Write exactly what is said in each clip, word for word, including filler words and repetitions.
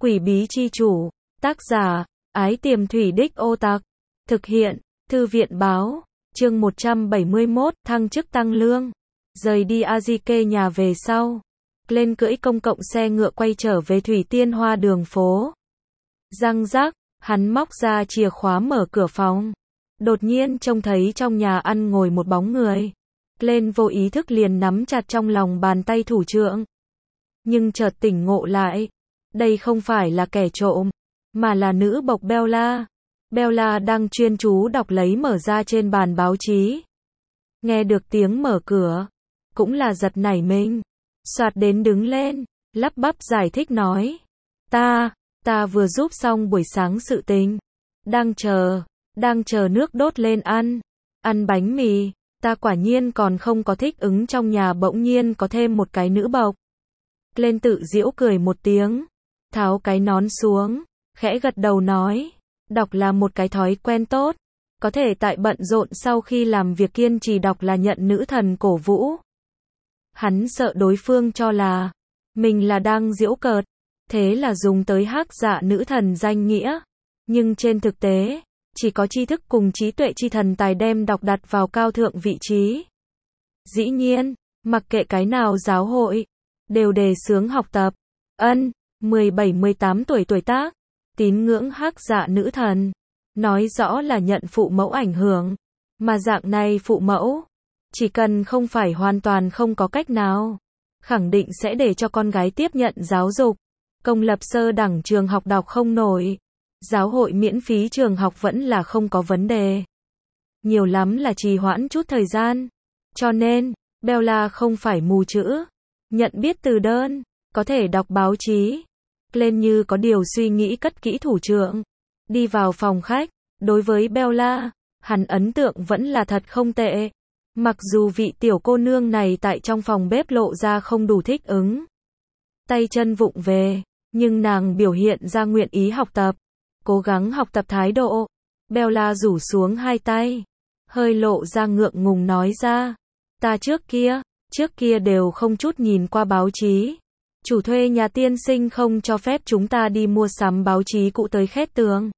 Quỷ bí chi chủ, tác giả, Ái Tiềm Thủy Đích Ô Tặc, thực hiện, Thư viện báo, chương một trăm bảy mươi mốt, thăng chức tăng lương, rời đi Azike nhà về sau, lên cưỡi công cộng xe ngựa quay trở về Thủy Tiên Hoa đường phố. Răng rắc, hắn móc ra chìa khóa mở cửa phòng, đột nhiên trông thấy trong nhà ăn ngồi một bóng người. Lên vô ý thức liền nắm chặt trong lòng bàn tay thủ trưởng. Nhưng chợt tỉnh ngộ lại, đây không phải là kẻ trộm, mà là nữ bộc Bella. Bella đang chuyên chú đọc lấy mở ra trên bàn báo chí. Nghe được tiếng mở cửa, cũng là giật nảy mình, soạt đến đứng lên, lắp bắp giải thích nói, ta, ta vừa giúp xong buổi sáng sự tình, đang chờ, đang chờ nước đốt lên ăn, ăn bánh mì. Ta quả nhiên còn không có thích ứng trong nhà bỗng nhiên có thêm một cái nữ bộc. Lên tự giễu cười một tiếng, tháo cái nón xuống, khẽ gật đầu nói, đọc là một cái thói quen tốt, có thể tại bận rộn sau khi làm việc kiên trì đọc là nhận nữ thần cổ vũ. Hắn sợ đối phương cho là mình là đang giễu cợt, thế là dùng tới hắc dạ nữ thần danh nghĩa, nhưng trên thực tế chỉ có tri thức cùng trí tuệ chi thần tài đem đọc đặt vào cao thượng vị trí. Dĩ nhiên, mặc kệ cái nào giáo hội, đều đề xướng học tập. Ân, mười bảy mười tám tuổi tuổi tác, tín ngưỡng hắc dạ nữ thần, nói rõ là nhận phụ mẫu ảnh hưởng, mà dạng này phụ mẫu, chỉ cần không phải hoàn toàn không có cách nào, khẳng định sẽ để cho con gái tiếp nhận giáo dục. Công lập sơ đẳng trường học đọc không nổi, giáo hội miễn phí trường học vẫn là không có vấn đề. Nhiều lắm là trì hoãn chút thời gian. Cho nên, Bella không phải mù chữ, nhận biết từ đơn, có thể đọc báo chí. Lên như có điều suy nghĩ cất kỹ thủ trưởng, đi vào phòng khách. Đối với Bella, hắn ấn tượng vẫn là thật không tệ. Mặc dù vị tiểu cô nương này tại trong phòng bếp lộ ra không đủ thích ứng, tay chân vụng về, nhưng nàng biểu hiện ra nguyện ý học tập, cố gắng học tập thái độ. Bella rủ xuống hai tay, hơi lộ ra ngượng ngùng nói ra, ta trước kia, trước kia đều không chút nhìn qua báo chí. Chủ thuê nhà tiên sinh không cho phép chúng ta đi mua sắm báo chí cũ tới khét tường.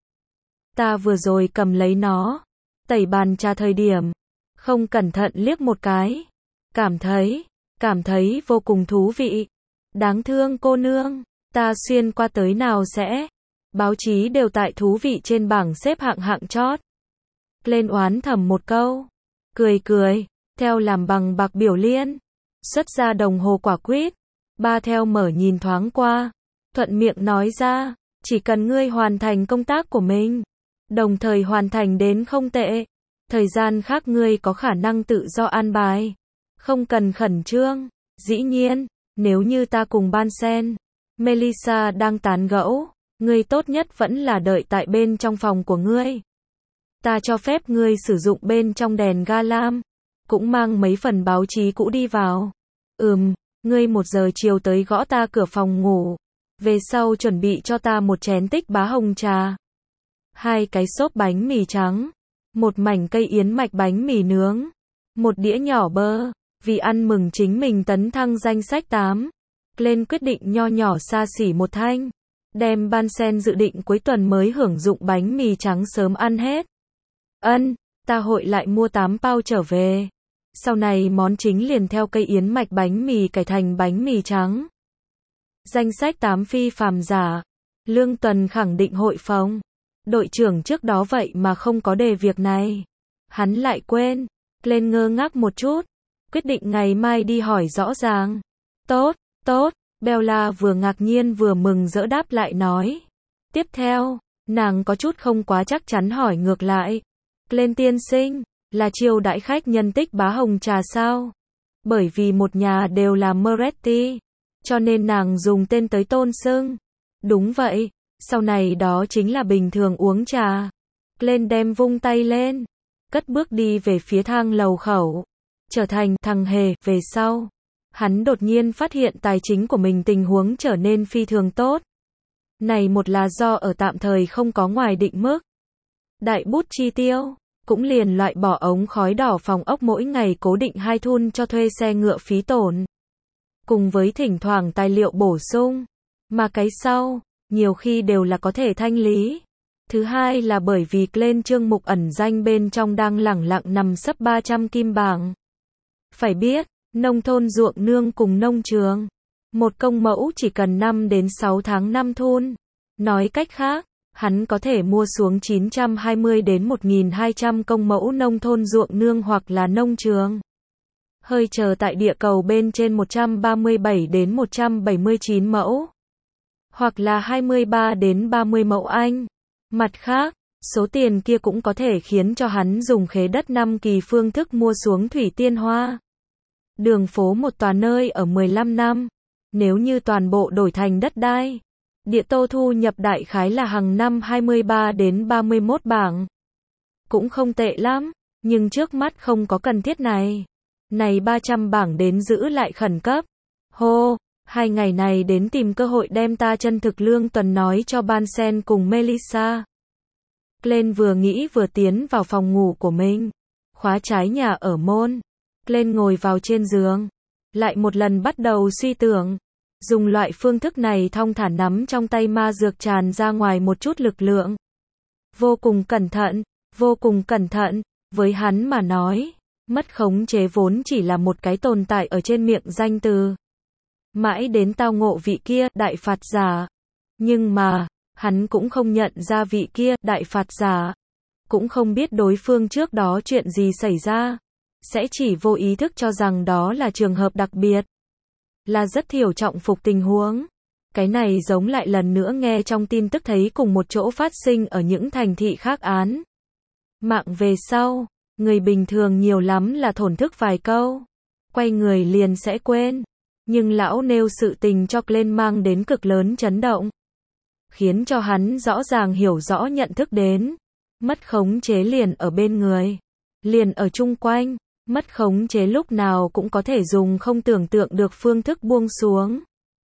Ta vừa rồi cầm lấy nó, tẩy bàn trà thời điểm, không cẩn thận liếc một cái, cảm thấy, cảm thấy vô cùng thú vị. Đáng thương cô nương, ta xuyên qua tới nào sẽ, báo chí đều tại thú vị trên bảng xếp hạng hạng chót. Lên oán thầm một câu, cười cười, theo làm bằng bạc biểu liên, xuất ra đồng hồ quả quýt, ba theo mở nhìn thoáng qua, thuận miệng nói ra, chỉ cần ngươi hoàn thành công tác của mình, đồng thời hoàn thành đến không tệ, thời gian khác ngươi có khả năng tự do an bài, không cần khẩn trương. Dĩ nhiên, nếu như ta cùng Bansen, Melissa đang tán gẫu, ngươi tốt nhất vẫn là đợi tại bên trong phòng của ngươi. Ta cho phép ngươi sử dụng bên trong đèn ga lam, cũng mang mấy phần báo chí cũ đi vào. Ừm, ngươi một giờ chiều tới gõ ta cửa phòng ngủ, về sau chuẩn bị cho ta một chén tích bá hồng trà, hai cái xốp bánh mì trắng, một mảnh cây yến mạch bánh mì nướng, một đĩa nhỏ bơ, vì ăn mừng chính mình tấn thăng danh sách tám. Lên quyết định nho nhỏ xa xỉ một thanh, đem Bansen dự định cuối tuần mới hưởng dụng bánh mì trắng sớm ăn hết. Ân, ta hội lại mua tám bao trở về. Sau này món chính liền theo cây yến mạch bánh mì cải thành bánh mì trắng. Danh sách tám phi phàm giả. Lương Tuần khẳng định hội phòng. Đội trưởng trước đó vậy mà không có đề việc này. Hắn lại quên. Lên ngơ ngác một chút. Quyết định ngày mai đi hỏi rõ ràng. Tốt, tốt. Bella vừa ngạc nhiên vừa mừng rỡ đáp lại nói. Tiếp theo, nàng có chút không quá chắc chắn hỏi ngược lại. Lên tiên sinh, là chiêu đãi khách nhân tích bá hồng trà sao? Bởi vì một nhà đều là Moretti, cho nên nàng dùng tên tới tôn xưng. Đúng vậy, sau này đó chính là bình thường uống trà. Lên đem vung tay lên, cất bước đi về phía thang lầu khẩu, trở thành thằng hề. Về sau, hắn đột nhiên phát hiện tài chính của mình tình huống trở nên phi thường tốt. Này một là do ở tạm thời không có ngoài định mức đại bút chi tiêu, cũng liền loại bỏ ống khói đỏ phòng ốc mỗi ngày cố định hai thun cho thuê xe ngựa phí tổn, cùng với thỉnh thoảng tài liệu bổ sung. Mà cái sau, nhiều khi đều là có thể thanh lý. Thứ hai là bởi vì lên chương mục ẩn danh bên trong đang lẳng lặng nằm sấp ba trăm kim bảng. Phải biết, nông thôn ruộng nương cùng nông trường, một công mẫu chỉ cần năm đến sáu tháng năm thun. Nói cách khác, hắn có thể mua xuống chín trăm hai mươi đến một nghìn hai trăm công mẫu nông thôn ruộng nương hoặc là nông trường. Hơi chờ tại địa cầu bên trên một trăm ba mươi bảy đến một trăm bảy mươi chín mẫu. Hoặc là hai mươi ba đến ba mươi mẫu Anh. Mặt khác, số tiền kia cũng có thể khiến cho hắn dùng khế đất năm kỳ phương thức mua xuống Thủy Tiên Hoa. Đường phố một tòa nơi ở mười lăm năm. Nếu như toàn bộ đổi thành đất đai, địa tô thu nhập đại khái là hàng năm hai mươi ba đến ba mươi mốt bảng. Cũng không tệ lắm, nhưng trước mắt không có cần thiết này. Này ba trăm bảng đến giữ lại khẩn cấp. Hô, hai ngày này đến tìm cơ hội đem ta chân thực lương tuần nói cho Bansen cùng Melissa. Glenn vừa nghĩ vừa tiến vào phòng ngủ của mình. Khóa trái nhà ở môn. Glenn ngồi vào trên giường. Lại một lần bắt đầu suy tưởng. Dùng loại phương thức này thong thả nắm trong tay ma dược tràn ra ngoài một chút lực lượng. Vô cùng cẩn thận, vô cùng cẩn thận, với hắn mà nói, mất khống chế vốn chỉ là một cái tồn tại ở trên miệng danh từ. Mãi đến tao ngộ vị kia, đại phạt giả. Nhưng mà, hắn cũng không nhận ra vị kia, đại phạt giả. Cũng không biết đối phương trước đó chuyện gì xảy ra. Sẽ chỉ vô ý thức cho rằng đó là trường hợp đặc biệt. Là rất thiểu trọng phục tình huống. Cái này giống lại lần nữa nghe trong tin tức thấy cùng một chỗ phát sinh ở những thành thị khác án. Mạng về sau, người bình thường nhiều lắm là thổn thức vài câu. Quay người liền sẽ quên. Nhưng lão nêu sự tình cho lên mang đến cực lớn chấn động. Khiến cho hắn rõ ràng hiểu rõ nhận thức đến. Mất khống chế liền ở bên người. Liền ở chung quanh. Mất khống chế lúc nào cũng có thể dùng không tưởng tượng được phương thức buông xuống.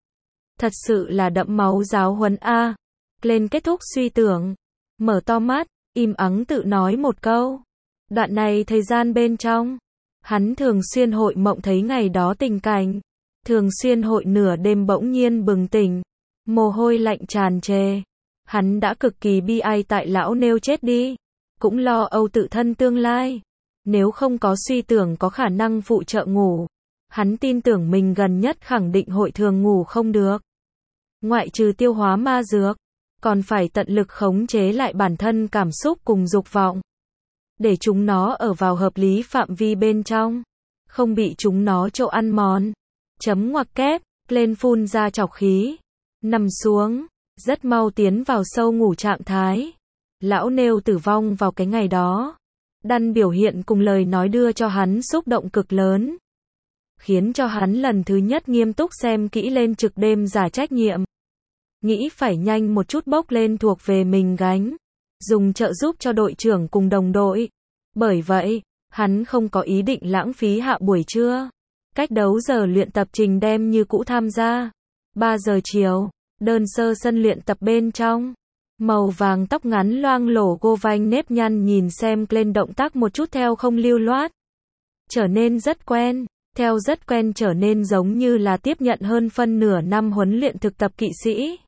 Thật sự là đẫm máu giáo huấn a. Lên kết thúc suy tưởng. Mở to mắt, im ắng tự nói một câu. Đoạn này thời gian bên trong. Hắn thường xuyên hội mộng thấy ngày đó tình cảnh. Thường xuyên hội nửa đêm bỗng nhiên bừng tỉnh. Mồ hôi lạnh tràn trề. Hắn đã cực kỳ bi ai tại lão nêu chết đi. Cũng lo âu tự thân tương lai. Nếu không có suy tưởng có khả năng phụ trợ ngủ. Hắn tin tưởng mình gần nhất khẳng định hội thường ngủ không được. Ngoại trừ tiêu hóa ma dược. Còn phải tận lực khống chế lại bản thân cảm xúc cùng dục vọng. Để chúng nó ở vào hợp lý phạm vi bên trong. Không bị chúng nó chỗ ăn mòn. Chấm ngoặc kép, lên phun ra trọc khí. Nằm xuống, rất mau tiến vào sâu ngủ trạng thái. Lão nêu tử vong vào cái ngày đó. Đăn biểu hiện cùng lời nói đưa cho hắn xúc động cực lớn. Khiến cho hắn lần thứ nhất nghiêm túc xem kỹ lên trực đêm giả trách nhiệm. Nghĩ phải nhanh một chút bốc lên thuộc về mình gánh. Dùng trợ giúp cho đội trưởng cùng đồng đội. Bởi vậy, hắn không có ý định lãng phí hạ buổi trưa. Cách đấu giờ luyện tập trình đem như cũ tham gia. ba giờ chiều, đơn sơ sân luyện tập bên trong. Màu vàng tóc ngắn loang lổ gô vanh nếp nhăn nhìn xem lên động tác một chút theo không lưu loát. Trở nên rất quen, theo rất quen trở nên giống như là tiếp nhận hơn phân nửa năm huấn luyện thực tập kỵ sĩ.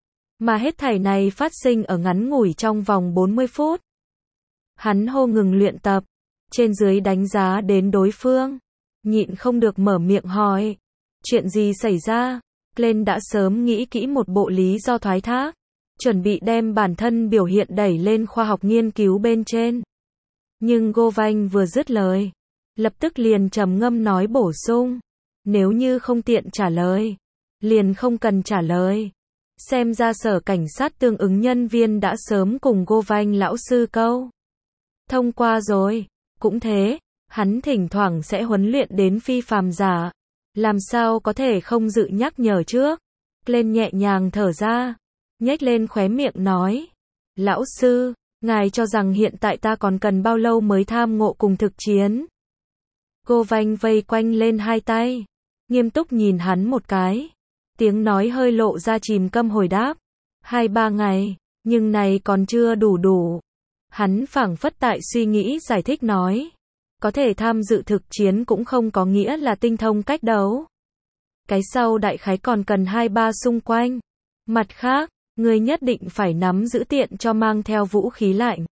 Mà hết thảy này phát sinh ở ngắn ngủi trong vòng bốn mươi phút. Hắn hô ngừng luyện tập, trên dưới đánh giá đến đối phương. Nhịn không được mở miệng hỏi. Chuyện gì xảy ra? Glenn đã sớm nghĩ kỹ một bộ lý do thoái thác. Chuẩn bị đem bản thân biểu hiện đẩy lên khoa học nghiên cứu bên trên. Nhưng Govanh vừa dứt lời. Lập tức liền trầm ngâm nói bổ sung. Nếu như không tiện trả lời. Liền không cần trả lời. Xem ra sở cảnh sát tương ứng nhân viên đã sớm cùng Govanh lão sư câu. Thông qua rồi. Cũng thế. Hắn thỉnh thoảng sẽ huấn luyện đến phi phàm giả. Làm sao có thể không dự nhắc nhở trước. Lên nhẹ nhàng thở ra. Nhếch lên khóe miệng nói. Lão sư, ngài cho rằng hiện tại ta còn cần bao lâu mới tham ngộ cùng thực chiến. Govanh vây quanh lên hai tay. Nghiêm túc nhìn hắn một cái. Tiếng nói hơi lộ ra chìm câm hồi đáp. Hai ba ngày, nhưng này còn chưa đủ đủ. Hắn phảng phất tại suy nghĩ giải thích nói. Có thể tham dự thực chiến cũng không có nghĩa là tinh thông cách đấu. Cái sau đại khái còn cần hai ba xung quanh. Mặt khác, Ngươi nhất định phải nắm giữ tiện cho mang theo vũ khí lạnh.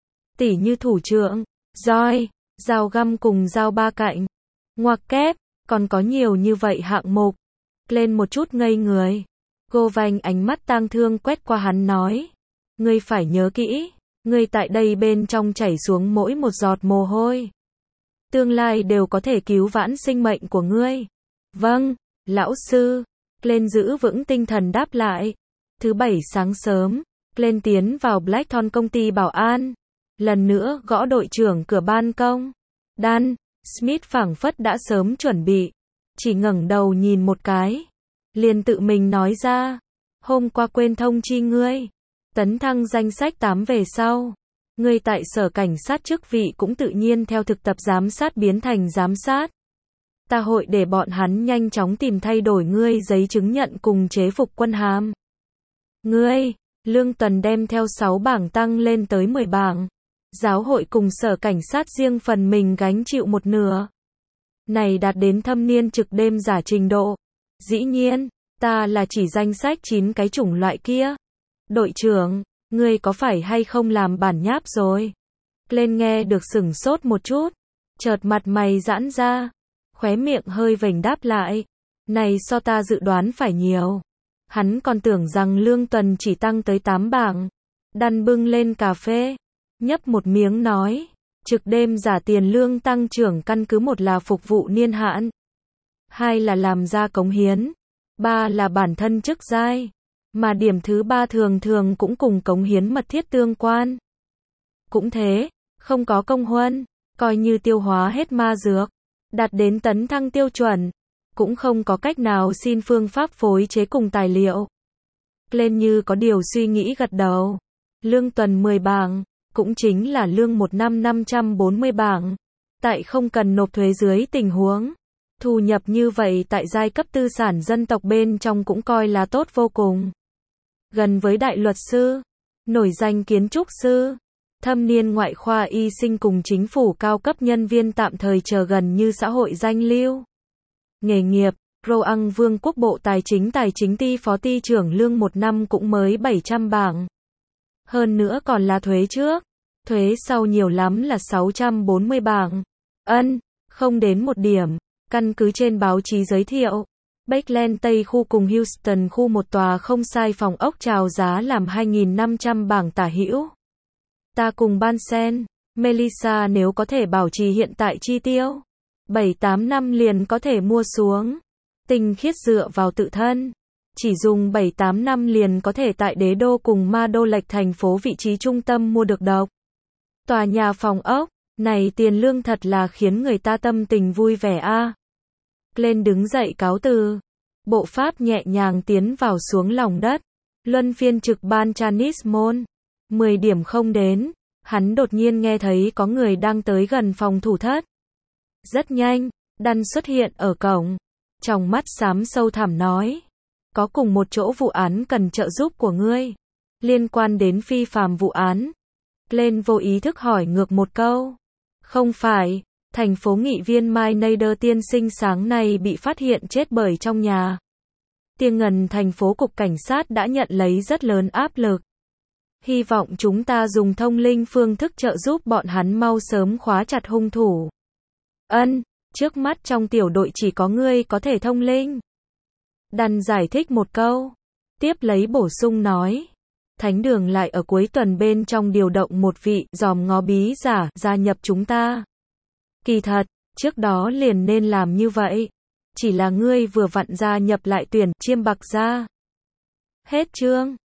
Tỉ như thủ trượng, roi, dao găm cùng dao ba cạnh, ngoặc kép, còn có nhiều như vậy hạng mục. Lên một chút ngây người. Govain ánh mắt tang thương quét qua hắn nói. Ngươi phải nhớ kỹ, ngươi tại đây bên trong chảy xuống mỗi một giọt mồ hôi. Tương lai đều có thể cứu vãn sinh mệnh của ngươi. Vâng, lão sư. Lên giữ vững tinh thần đáp lại. Thứ bảy sáng sớm, lên tiến vào Blackthorn công ty bảo an. Lần nữa gõ đội trưởng cửa ban công. Dan Smith phảng phất đã sớm chuẩn bị. Chỉ ngẩng đầu nhìn một cái. Liền tự mình nói ra. Hôm qua quên thông chi ngươi. Tấn thăng danh sách tám về sau. Ngươi tại sở cảnh sát chức vị cũng tự nhiên theo thực tập giám sát biến thành giám sát. Ta hội để bọn hắn nhanh chóng tìm thay đổi ngươi giấy chứng nhận cùng chế phục quân hàm. Ngươi, lương tuần đem theo sáu bảng tăng lên tới mười bảng. Giáo hội cùng sở cảnh sát riêng phần mình gánh chịu một nửa. Này đạt đến thâm niên trực đêm giả trình độ. Dĩ nhiên, ta là chỉ danh sách chín cái chủng loại kia. Đội trưởng, ngươi có phải hay không làm bản nháp rồi? Lên nghe được sửng sốt một chút. Chợt mặt mày giãn ra. Khóe miệng hơi vểnh đáp lại. Này so ta dự đoán phải nhiều. Hắn còn tưởng rằng lương tuần chỉ tăng tới tám bảng. Dan bưng lên cà phê. Nhấp một miếng nói. Trực đêm giả tiền lương tăng trưởng căn cứ một là phục vụ niên hạn. Hai là làm ra cống hiến. Ba là bản thân chức giai. Mà điểm thứ ba thường thường cũng cùng cống hiến mật thiết tương quan. Cũng thế, không có công huân, coi như tiêu hóa hết ma dược, đạt đến tấn thăng tiêu chuẩn, cũng không có cách nào xin phương pháp phối chế cùng tài liệu. Lên như có điều suy nghĩ gật đầu. Lương tuần mười bảng, cũng chính là lương một năm năm trăm bốn mươi bảng. Tại không cần nộp thuế dưới tình huống. Thu nhập như vậy tại giai cấp tư sản dân tộc bên trong cũng coi là tốt vô cùng. Gần với đại luật sư, nổi danh kiến trúc sư, thâm niên ngoại khoa y sinh cùng chính phủ cao cấp nhân viên tạm thời chờ gần như xã hội danh lưu. Nghề nghiệp, Roang Vương quốc bộ tài chính tài chính ty phó ty trưởng lương một năm cũng mới bảy trăm bảng. Hơn nữa còn là thuế trước, thuế sau nhiều lắm là sáu trăm bốn mươi bảng. Ân, không đến một điểm, căn cứ trên báo chí giới thiệu. Bakeland Tây khu cùng Houston khu một tòa không sai phòng ốc chào giá làm hai nghìn năm trăm bảng tả hữu. Ta cùng Bansen, Melissa nếu có thể bảo trì hiện tại chi tiêu. bảy tám năm liền có thể mua xuống. Tinh khiết dựa vào tự thân. Chỉ dùng bảy tám năm liền có thể tại đế đô cùng ma đô lệch thành phố vị trí trung tâm mua được độc. Tòa nhà phòng ốc, này tiền lương thật là khiến người ta tâm tình vui vẻ a. À. Lên đứng dậy cáo từ. Bộ pháp nhẹ nhàng tiến vào xuống lòng đất. Luân phiên trực ban Chinese môn. mười điểm không đến. Hắn đột nhiên nghe thấy có người đang tới gần phòng thủ thất. Rất nhanh, Dan xuất hiện ở cổng. Trong mắt xám sâu thẳm nói. Có cùng một chỗ vụ án cần trợ giúp của ngươi. Liên quan đến phi phàm vụ án. Lên vô ý thức hỏi ngược một câu. Không phải. Thành phố nghị viên Mike Nader tiên sinh sáng nay bị phát hiện chết bởi trong nhà. Tiên ngần thành phố cục cảnh sát đã nhận lấy rất lớn áp lực. Hy vọng chúng ta dùng thông linh phương thức trợ giúp bọn hắn mau sớm khóa chặt hung thủ. Ân, trước mắt trong tiểu đội chỉ có ngươi có thể thông linh. Dan giải thích một câu. Tiếp lấy bổ sung nói. Thánh đường lại ở cuối tuần bên trong điều động một vị dòm ngó bí giả gia nhập chúng ta. Kỳ thật, trước đó liền nên làm như vậy. Chỉ là ngươi vừa vặn gia nhập lại tuyển chiêm bạc ra. Hết chương.